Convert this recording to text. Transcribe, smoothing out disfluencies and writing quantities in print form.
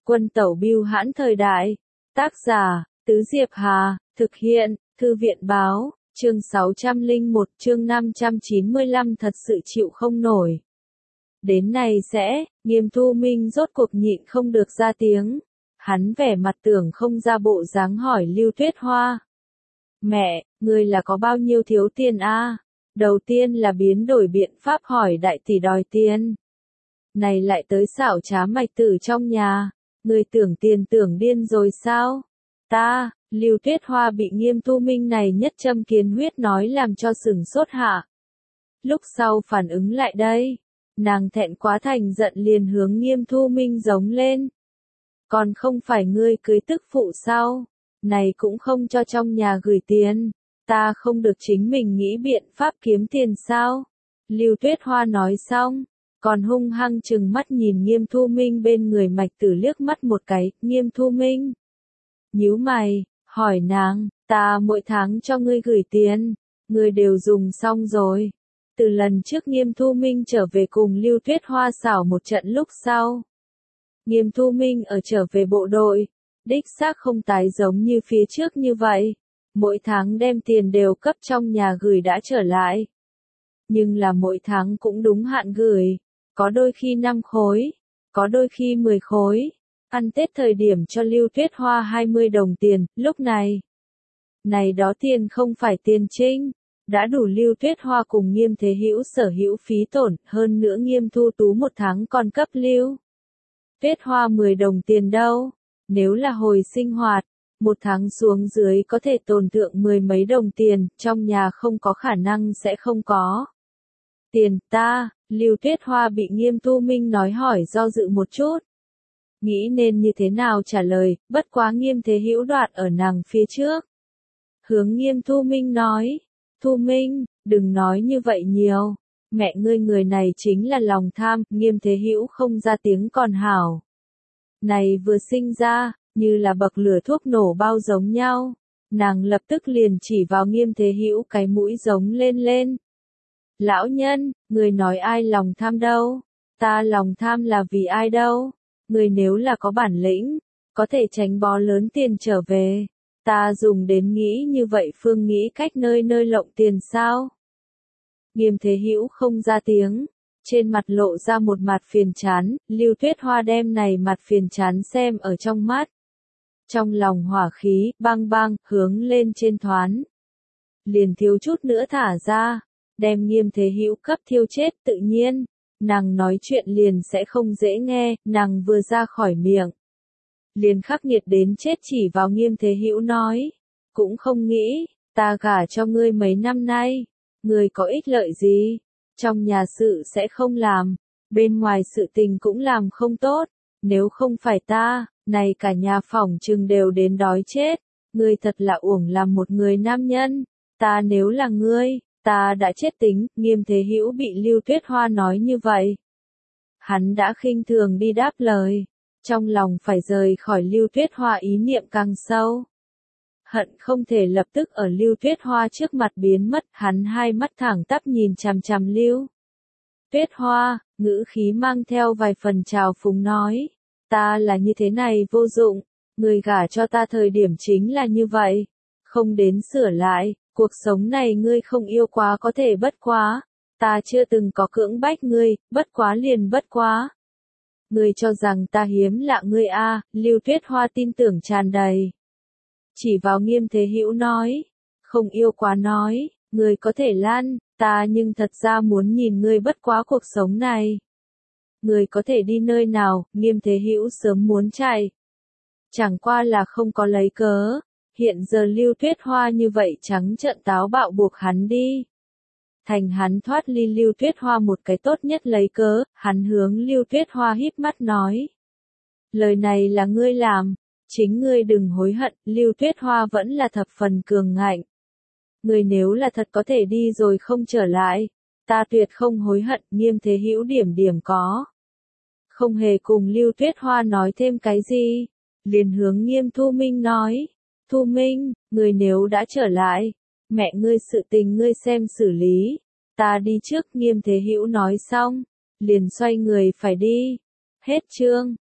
Quân tẩu bưu hãn thời đại. Tác giả, Tứ Diệp Hà, thực hiện, Thư viện báo, chương 601, chương 595 thật sự chịu không nổi. Đến này sẽ, Nghiêm Thu Minh rốt cuộc nhịn không được ra tiếng. Hắn vẻ mặt tưởng không ra bộ dáng hỏi Lưu Tuyết Hoa. Mẹ, người là có bao nhiêu thiếu tiền a? Đầu tiên là biến đổi biện pháp hỏi đại tỷ đòi tiền. Này lại tới xảo trá mạch tử trong nhà. Người tưởng tiền tưởng điên rồi sao? Ta, Lưu Tuyết Hoa bị Nghiêm Thu Minh này nhất châm kiến huyết nói làm cho sửng sốt hạ. Lúc sau phản ứng lại đây, nàng thẹn quá thành giận liền hướng Nghiêm Thu Minh giống lên. Còn không phải ngươi cưới tức phụ sao? Này cũng không cho trong nhà gửi tiền, ta không được chính mình nghĩ biện pháp kiếm tiền sao? Lưu Tuyết Hoa nói xong, còn hung hăng chừng mắt nhìn Nghiêm Thu Minh bên người mạch tử liếc mắt một cái. Nghiêm Thu Minh nhíu mày, hỏi nàng, ta mỗi tháng cho ngươi gửi tiền, ngươi đều dùng xong rồi. Từ lần trước Nghiêm Thu Minh trở về cùng Lưu Tuyết Hoa xảo một trận lúc sau, Nghiêm Thu Minh ở trở về bộ đội, đích xác không tái giống như phía trước như vậy, mỗi tháng đem tiền đều cấp trong nhà gửi đã trở lại. Nhưng là mỗi tháng cũng đúng hạn gửi, có đôi khi 5 khối, có đôi khi 10 khối. Ăn Tết thời điểm cho Lưu Tuyết Hoa 20 đồng tiền, lúc này. Này đó tiền không phải tiền trinh, đã đủ Lưu Tuyết Hoa cùng Nghiêm Thế Hữu sở hữu phí tổn, hơn nữa Nghiêm Thu Tú một tháng còn cấp Lưu Tuyết Hoa 10 đồng tiền đâu. Nếu là hồi sinh hoạt, một tháng xuống dưới có thể tồn thượng 10 mấy đồng tiền, trong nhà không có khả năng sẽ không có tiền. Ta, Lưu Tuyết Hoa bị Nghiêm Thu Minh nói hỏi do dự một chút. Nghĩ nên như thế nào trả lời, bất quá Nghiêm Thế Hữu đoạt ở nàng phía trước. Hướng Nghiêm Thu Minh nói, Thu Minh, đừng nói như vậy nhiều, mẹ ngươi người này chính là lòng tham. Nghiêm Thế Hữu không ra tiếng còn hảo. Này vừa sinh ra, như là bậc lửa thuốc nổ bao giống nhau, nàng lập tức liền chỉ vào Nghiêm Thế Hữu cái mũi giống lên. Lão nhân, người nói ai lòng tham đâu, ta lòng tham là vì ai đâu, người nếu là có bản lĩnh, có thể tránh bó lớn tiền trở về, ta dùng đến nghĩ như vậy phương nghĩ cách nơi lộng tiền sao? Nghiêm Thế Hữu không ra tiếng, trên mặt lộ ra một mặt phiền chán. Lưu Tuyết Hoa đem này mặt phiền chán xem ở trong mắt. Trong lòng hỏa khí, bang bang, hướng lên trên thoán. Liền thiếu chút nữa thả ra, đem Nghiêm Thế Hữu cấp thiêu chết. Tự nhiên, nàng nói chuyện liền sẽ không dễ nghe, nàng vừa ra khỏi miệng. Liền khắc nghiệt đến chết chỉ vào Nghiêm Thế Hữu nói. Cũng không nghĩ, ta gả cho ngươi mấy năm nay, ngươi có ích lợi gì? Trong nhà sự sẽ không làm, bên ngoài sự tình cũng làm không tốt, nếu không phải ta, này cả nhà phỏng chừng đều đến đói chết, ngươi thật là uổng làm một người nam nhân, ta nếu là ngươi, ta đã chết tính. Nghiêm Thế Hữu bị Lưu Tuyết Hoa nói như vậy. Hắn đã khinh thường đi đáp lời, trong lòng phải rời khỏi Lưu Tuyết Hoa ý niệm càng sâu. Hận không thể lập tức ở Lưu Tuyết Hoa trước mặt biến mất, hắn hai mắt thẳng tắp nhìn chằm chằm Lưu Tuyết Hoa, ngữ khí mang theo vài phần trào phúng nói, ta là như thế này vô dụng, người gả cho ta thời điểm chính là như vậy, không đến sửa lại, cuộc sống này ngươi không yêu quá có thể bất quá, ta chưa từng có cưỡng bách ngươi, bất quá liền bất quá. Ngươi cho rằng ta hiếm lạ ngươi a? Lưu Tuyết Hoa tin tưởng tràn đầy. Chỉ vào Nghiêm Thế Hữu nói, không yêu quá nói, ngươi có thể lăn, ta nhưng thật ra muốn nhìn ngươi bất quá cuộc sống này. Ngươi có thể đi nơi nào? Nghiêm Thế Hữu sớm muốn chạy. Chẳng qua là không có lấy cớ, hiện giờ Lưu Tuyết Hoa như vậy trắng trợn táo bạo buộc hắn đi. Thành hắn thoát ly Lưu Tuyết Hoa một cái tốt nhất lấy cớ, hắn hướng Lưu Tuyết Hoa híp mắt nói. Lời này là ngươi làm. Chính ngươi đừng hối hận. Lưu Tuyết Hoa vẫn là thập phần cường ngạnh. Ngươi nếu là thật có thể đi rồi không trở lại, ta tuyệt không hối hận. Nghiêm Thế Hữu điểm có. Không hề cùng Lưu Tuyết Hoa nói thêm cái gì, liền hướng Nghiêm Thu Minh nói. Thu Minh, ngươi nếu đã trở lại, mẹ ngươi sự tình ngươi xem xử lý, ta đi trước. Nghiêm Thế Hữu nói xong, liền xoay người phải đi. Hết chương.